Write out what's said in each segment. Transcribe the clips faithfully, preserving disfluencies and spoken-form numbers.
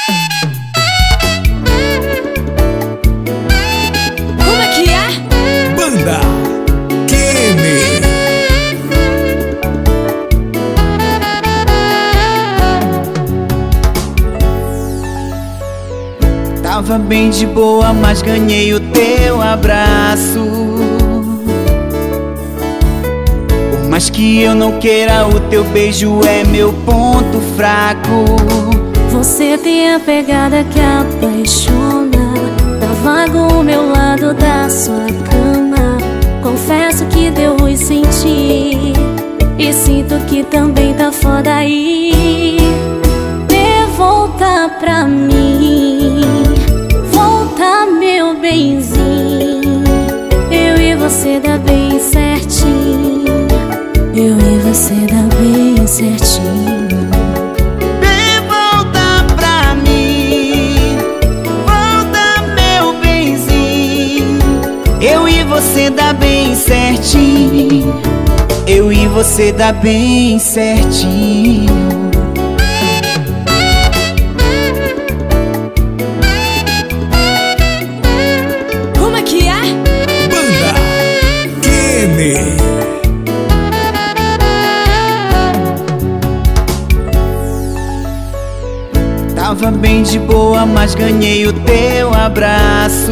Como é que é? Banda Kene. Tava bem de boa, mas ganhei o teu abraço. Por mais que eu não queira, o teu beijo é meu ponto fraco. Você tem a pegada que apaixona. Tá vago o meu lado da sua cama. Confesso que deu ruim sentir, e sinto que também tá foda aí. Dê volta pra mim, volta meu benzinho. Eu e você dá bem certinho. Eu e você dá bem certinho. Vem voltar pra mim, volta meu benzinho. Eu e você dá bem certinho. Eu e você dá bem certinho. Como é que é? Banda Kene. Tava bem de boa, mas ganhei o teu abraço.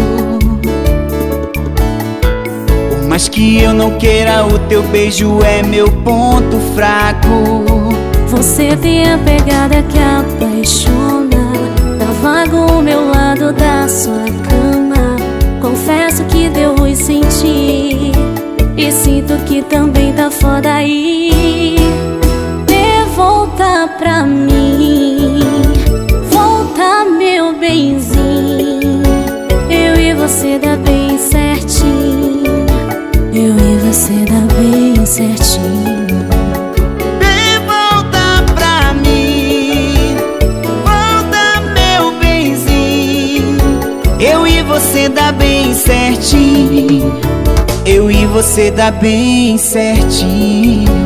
Por mais que eu não queira, o teu beijo é meu ponto fraco. Você tem a pegada que apaixona. Tá vago o meu lado da sua cama. Confesso que deu ruim sentir, e sinto que também tá foda aí. Dê volta pra mim, volta meu benzinho. Eu e você dá bem certinho. Eu e você dá bem certinho. Vem voltar pra mim, volta meu benzinho. Eu e você dá bem certinho. Eu e você dá bem certinho.